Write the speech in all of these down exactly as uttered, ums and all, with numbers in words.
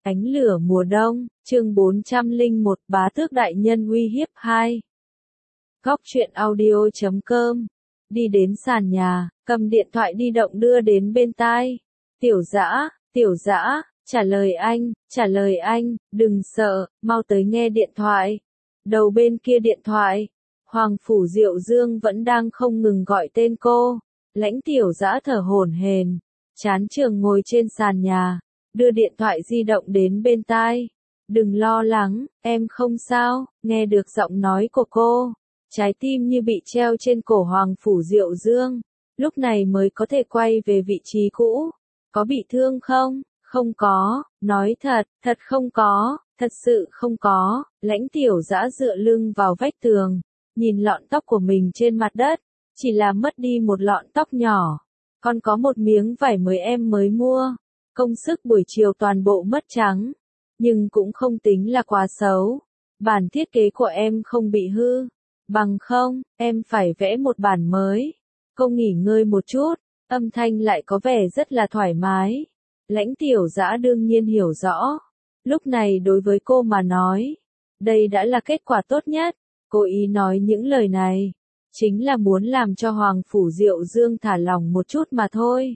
Ánh lửa mùa đông, chương bốn trăm lẻ một bá tước đại nhân uy hiếp hai. Góc truyện audio chấm com. Đi đến sàn nhà, cầm điện thoại di động đưa đến bên tai. Tiểu Dã, Tiểu Dã, trả lời anh, trả lời anh, đừng sợ, mau tới nghe điện thoại. Đầu bên kia điện thoại, Hoàng Phủ Diệu Dương vẫn đang không ngừng gọi tên cô. Lãnh Tiểu Dã thở hổn hển, chán chường ngồi trên sàn nhà, đưa điện thoại di động đến bên tai. Đừng lo lắng, em không sao, nghe được giọng nói của cô. Trái tim như bị treo trên cổ Hoàng Phủ Diệu Dương, lúc này mới có thể quay về vị trí cũ. Có bị thương không? Không có, nói thật, thật không có, thật sự không có. Lãnh Tiểu Dã dựa lưng vào vách tường, nhìn lọn tóc của mình trên mặt đất, chỉ là mất đi một lọn tóc nhỏ. Còn có một miếng vải mới em mới mua, công sức buổi chiều toàn bộ mất trắng, nhưng cũng không tính là quá xấu. Bản thiết kế của em không bị hư, bằng không, em phải vẽ một bản mới. Cô nghỉ ngơi một chút, âm thanh lại có vẻ rất là thoải mái. Lãnh Tiểu Dã đương nhiên hiểu rõ, lúc này đối với cô mà nói, đây đã là kết quả tốt nhất. Cô ý nói những lời này, chính là muốn làm cho Hoàng Phủ Diệu Dương thả lòng một chút mà thôi.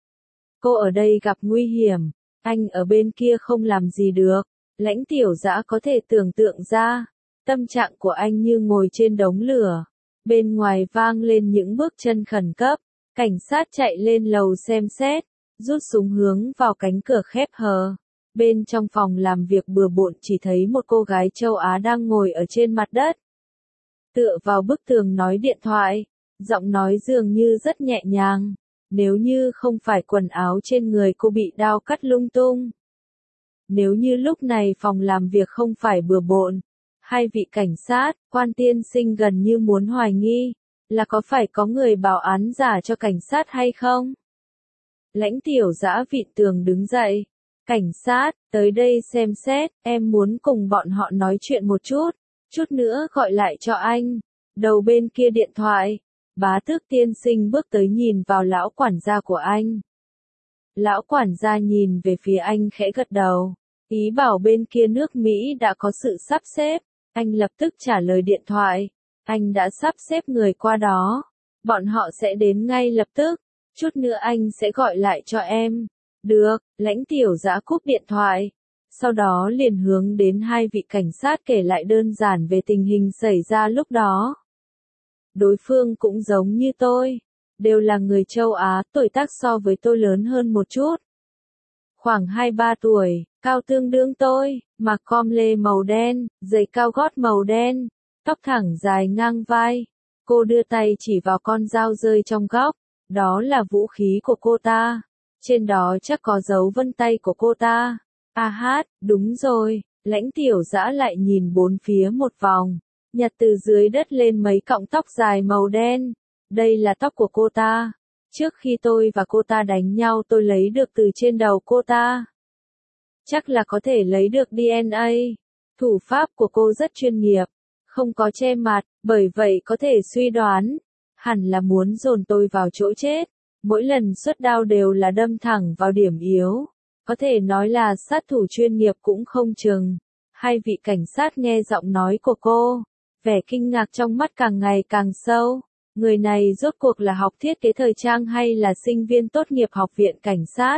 Cô ở đây gặp nguy hiểm, anh ở bên kia không làm gì được. Lãnh Tiểu Dã có thể tưởng tượng ra, tâm trạng của anh như ngồi trên đống lửa. Bên ngoài vang lên những bước chân khẩn cấp, cảnh sát chạy lên lầu xem xét, rút súng hướng vào cánh cửa khép hờ. Bên trong phòng làm việc bừa bộn chỉ thấy một cô gái châu Á đang ngồi ở trên mặt đất, tựa vào bức tường nói điện thoại, giọng nói dường như rất nhẹ nhàng. Nếu như không phải quần áo trên người cô bị đao cắt lung tung, nếu như lúc này phòng làm việc không phải bừa bộn, hai vị cảnh sát, quan tiên sinh gần như muốn hoài nghi, là có phải có người báo án giả cho cảnh sát hay không? Lãnh Tiểu Dã vịn tường đứng dậy. Cảnh sát, tới đây xem xét, em muốn cùng bọn họ nói chuyện một chút, chút nữa gọi lại cho anh. Đầu bên kia điện thoại, Bá Tước tiên sinh bước tới nhìn vào lão quản gia của anh. Lão quản gia nhìn về phía anh khẽ gật đầu, ý bảo bên kia nước Mỹ đã có sự sắp xếp. Anh lập tức trả lời điện thoại, anh đã sắp xếp người qua đó, bọn họ sẽ đến ngay lập tức, chút nữa anh sẽ gọi lại cho em. Được, Lãnh Tiểu Dã cúp điện thoại, sau đó liền hướng đến hai vị cảnh sát kể lại đơn giản về tình hình xảy ra lúc đó. Đối phương cũng giống như tôi, đều là người châu Á, tuổi tác so với tôi lớn hơn một chút. Khoảng hai ba tuổi, cao tương đương tôi, mặc com lê màu đen, giày cao gót màu đen, tóc thẳng dài ngang vai. Cô đưa tay chỉ vào con dao rơi trong góc, đó là vũ khí của cô ta. Trên đó chắc có dấu vân tay của cô ta. A hát, đúng rồi. Lãnh Tiểu Dã lại nhìn bốn phía một vòng, nhặt từ dưới đất lên mấy cọng tóc dài màu đen. Đây là tóc của cô ta. Trước khi tôi và cô ta đánh nhau tôi lấy được từ trên đầu cô ta. Chắc là có thể lấy được đê en a. Thủ pháp của cô rất chuyên nghiệp, không có che mặt, bởi vậy có thể suy đoán, hẳn là muốn dồn tôi vào chỗ chết. Mỗi lần xuất đao đều là đâm thẳng vào điểm yếu, có thể nói là sát thủ chuyên nghiệp cũng không chừng. Hai vị cảnh sát nghe giọng nói của cô, vẻ kinh ngạc trong mắt càng ngày càng sâu. Người này rốt cuộc là học thiết kế thời trang hay là sinh viên tốt nghiệp học viện cảnh sát?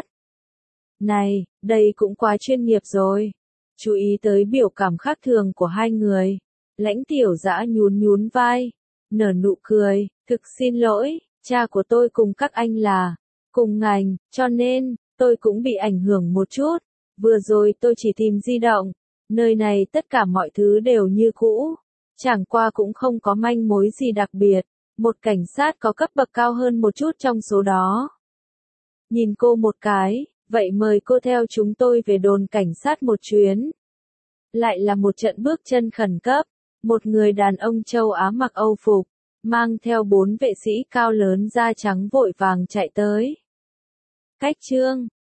Này, đây cũng quá chuyên nghiệp rồi. Chú ý tới biểu cảm khác thường của hai người. Lãnh Tiểu Dã nhún nhún vai, nở nụ cười, thực xin lỗi. Cha của tôi cùng các anh là cùng ngành, cho nên tôi cũng bị ảnh hưởng một chút. Vừa rồi tôi chỉ tìm di động, nơi này tất cả mọi thứ đều như cũ, chẳng qua cũng không có manh mối gì đặc biệt. Một cảnh sát có cấp bậc cao hơn một chút trong số đó nhìn cô một cái, vậy mời cô theo chúng tôi về đồn cảnh sát một chuyến. Lại là một trận bước chân khẩn cấp, một người đàn ông châu Á mặc Âu phục, mang theo bốn vệ sĩ cao lớn da trắng vội vàng chạy tới. Cách chương